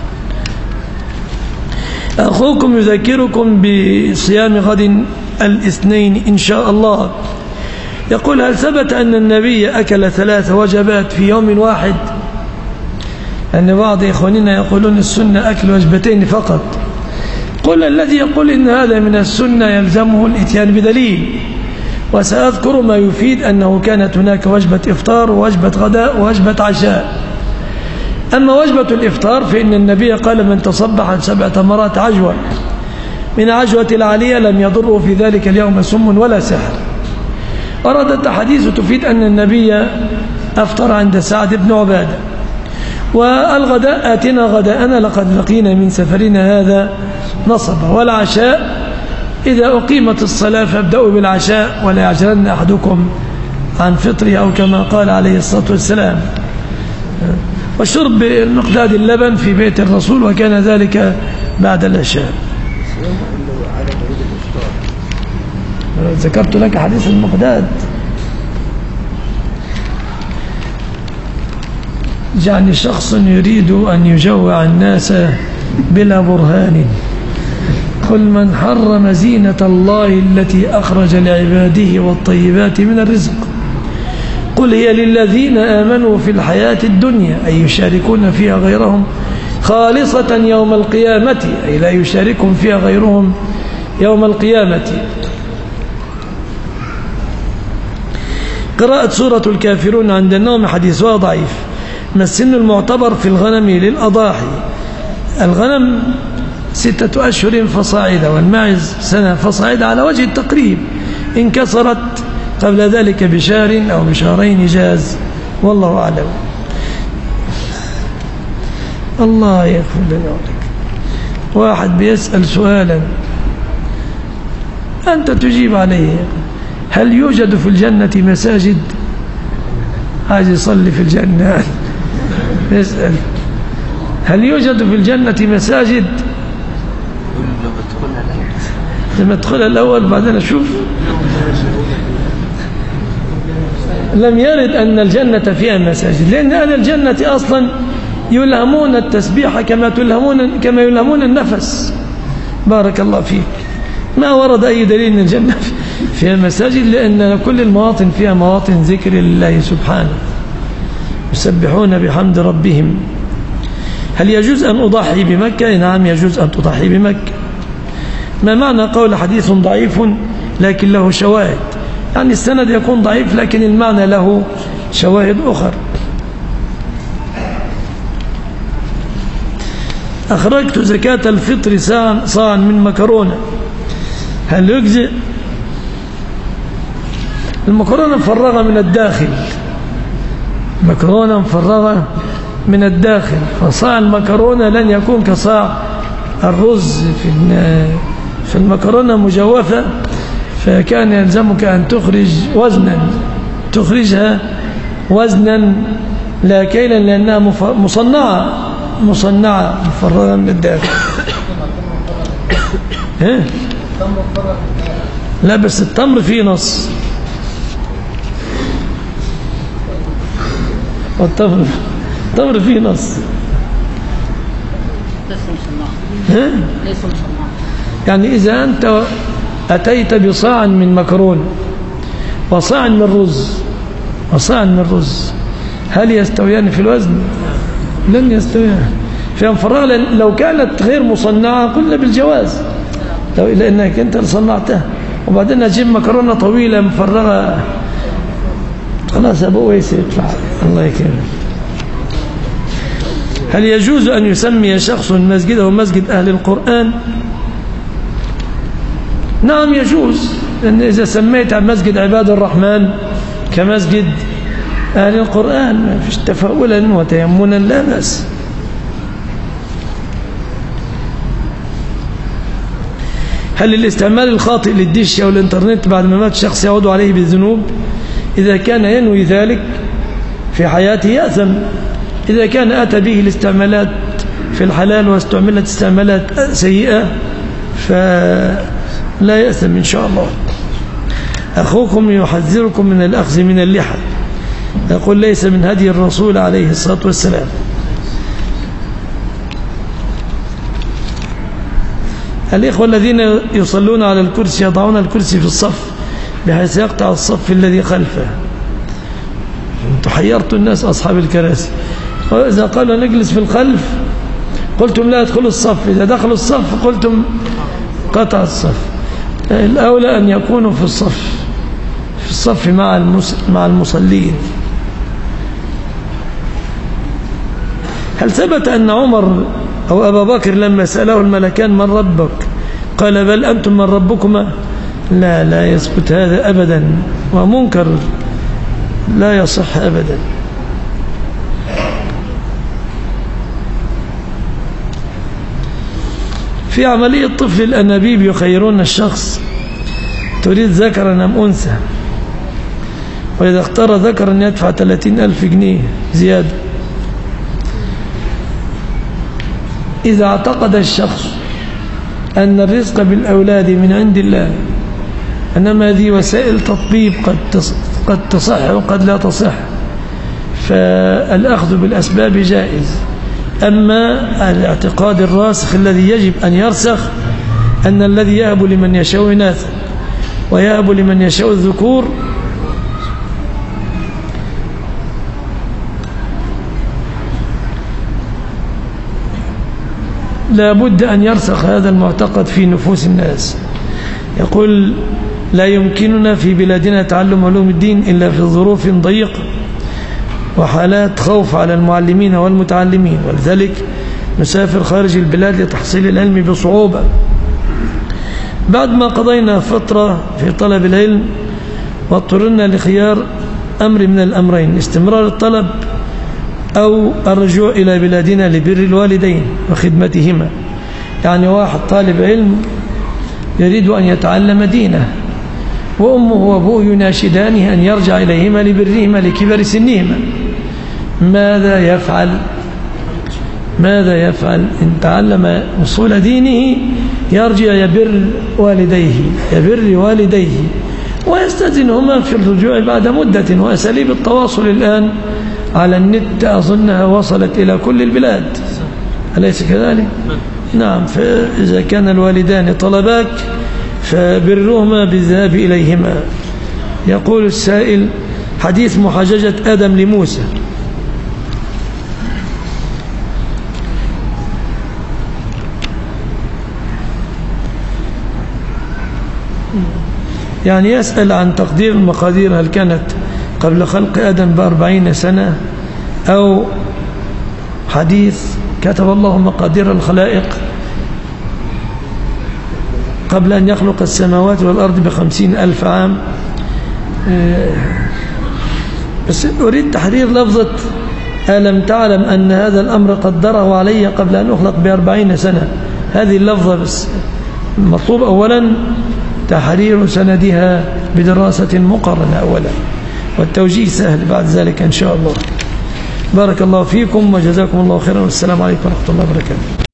أخوكم يذكركم بصيام غد الاثنين إن شاء الله. يقول: هل ثبت أن النبي أكل 3 وجبات في يوم واحد؟ أن بعض إخواننا يقولون السنة أكل وجبتين فقط. قل الذي يقول إن هذا من السنة يلزمه الإتيان بدليل، وسأذكر ما يفيد أنه كانت هناك وجبة إفطار ووجبة غداء ووجبة عشاء. أما وجبة الإفطار فإن النبي قال: من تصبح 7 تمرات عجوة من عجوة العالية لم يضره في ذلك اليوم سم ولا سحر. وردت أحاديث تفيد أن النبي أفطر عند سعد بن عبادة. والغداء: آتنا غداءنا لقد لقينا من سفرنا هذا نصبا. والعشاء: إذا أقيمت الصلاة فابدأوا بالعشاء ولا يعجلن أحدكم عن فطره، أو كما قال عليه الصلاة والسلام. وشرب مقداد اللبن في بيت الرسول، وكان ذلك بعد العشاء. ذكرت لك حديث المقداد. يعني شخص يريد أن يجوع الناس بلا برهان. قل: من حرم زينة الله التي أخرج لعباده والطيبات من الرزق، قل هي للذين آمنوا في الحياة الدنيا أي يشاركون فيها غيرهم خالصة يوم القيامة، أي لا يشاركهم فيها غيرهم يوم القيامة. قراءة سورة الكافرون عند النوم حديثها ضعيف. ما السن المعتبر في الغنم للأضاحي؟ الغنم 6 أشهر فصاعدا، والماعز سنة فصاعدا على وجه التقريب. إن كسرت قبل ذلك بشهر أو بشهرين جاز، والله أعلم. الله يغفر لنا ولك. واحد بيسأل سؤالا أنت تجيب عليه: هل يوجد في الجنة مساجد؟ عايز يصلي في الجنة. يسأل: هل يوجد في الجنة مساجد؟ لما ادخلها الأول بعدين أشوف. لم يرد أن الجنة فيها مساجد، لأن أهل الجنة أصلا يلهمون التسبيح كما يلهمون النفس. بارك الله فيك. ما ورد أي دليل أن الجنة فيها مساجد، لأن كل المواطن فيها مواطن ذكر لله سبحانه، يسبحون بحمد ربهم. هل يجوز أن أضحي بمكة؟ نعم، يجوز أن تضحي بمكة. ما معنى قول حديث ضعيف لكن له شواهد؟ يعني السند يكون ضعيف لكن المعنى له شواهد أخرى. أخرجت زكاة الفطر صاعا من مكرونة، هل يجزئ؟ المكرونة مفرغة من الداخل، مكرونة مفرغة من الداخل، فصاع المكرونة لن يكون كصاع الرز. في المكرونة مجوفة، فكان يلزمك أن تخرج وزنا، تخرجها وزنا لا كيلا، لأنها مصنعة مفرغة من الداخل. لا بس التمر فيه نص، والتمر فيه نص. ليس مصنع. يعني إذا أنت أتيت بصاع من مكرونة وصاع من رز هل يستويان في الوزن؟ لن يستويان. فينفرغ، لو كانت غير مصنعة قلنا بالجواز، لأنك أنت صنعتها. وبعدين أجيب مكرونة طويلة مفرغة، خلاص أبو ويس يطلع. الله يكرمك. هل يجوز أن يسمي شخص مسجده مسجد أهل القرآن؟ نعم يجوز، لأن إذا سميت مسجد عباد الرحمن كمسجد أهل القرآن ما فيش تفاؤلا وتيمنا، لا بأس. هل الاستعمال الخاطئ للدش أو الإنترنت بعد ما مات شخص يعود عليه بالذنوب؟ إذا كان ينوي ذلك في حياته يأثم. إذا كان أتى به الاستعمالات في الحلال واستعملت استعمالات سيئة فلا يأثم إن شاء الله. أخوكم يحذركم من الأخذ من اللحى، يقول ليس من هدي الرسول عليه الصلاة والسلام. الإخوة الذين يصلون على الكرسي يضعون الكرسي في الصف بحيث يقطع الصف الذي خلفه. تحيرت الناس أصحاب الكراسي، وإذا قالوا نجلس في الخلف قلتم لا يدخلوا الصف، إذا دخلوا الصف قلتم قطع الصف. الأولى أن يكونوا في الصف مع المصلين. هل ثبت أن عمر أو أبا بكر لما سأله الملكان من ربك قال بل أنتم من ربكما؟ لا يثبت هذا أبدا، ومنكر لا يصح أبدا. في عملية طفل الأنابيب يخيرون الشخص تريد ذكرا أم أنثى، وإذا اختار ذكرا يدفع 30,000 جنيه زيادة. إذا اعتقد الشخص أن الرزق بالأولاد من عند الله، إنما هذه وسائل تطبيب قد تصح وقد لا تصح، فالأخذ بالأسباب جائز. أما الاعتقاد الراسخ الذي يجب أن يرسخ أن الذي يهب لمن يشاء إناثا ويهب لمن يشاء الذكور، لا بد أن يرسخ هذا المعتقد في نفوس الناس. يقول لا يمكننا في بلادنا تعلم علوم الدين إلا في ظروف ضيقة وحالات خوف على المعلمين والمتعلمين، ولذلك نسافر خارج البلاد لتحصيل العلم بصعوبة. بعد ما قضينا فترة في طلب العلم واضطررنا لخيار أمر من الأمرين: استمرار الطلب أو الرجوع إلى بلادنا لبر الوالدين وخدمتهما. يعني واحد طالب علم يريد أن يتعلم دينه، وأمه وأبوه يناشدانه أن يرجع إليهما لبرهما لكبر سنهما. ماذا يفعل؟ إن تعلم أصول دينه يرجع يبر والديه ويستأذنهما في الرجوع بعد مدة. وأساليب التواصل الآن على النت أظنها وصلت إلى كل البلاد، أليس كذلك؟ نعم. فإذا كان الوالدان طلباك فبرهما بالذهاب إليهما. يقول السائل: حديث محاججة آدم لموسى، يعني يسأل عن تقدير المقادير، هل كانت قبل خلق آدم ب40 سنة، أو حديث كتب الله مقادير الخلائق قبل أن يخلق السماوات والأرض ب50,000 عام، بس أريد تحرير لفظة ألم تعلم أن هذا الأمر قدره علي قبل أن أخلق ب40 سنة. هذه اللفظة بس المطلوب أولا تحرير سندها بدراسة مقارنة أولا، والتوجيه سهل بعد ذلك إن شاء الله. بارك الله فيكم وجزاكم الله خيرا، والسلام عليكم ورحمة الله وبركاته.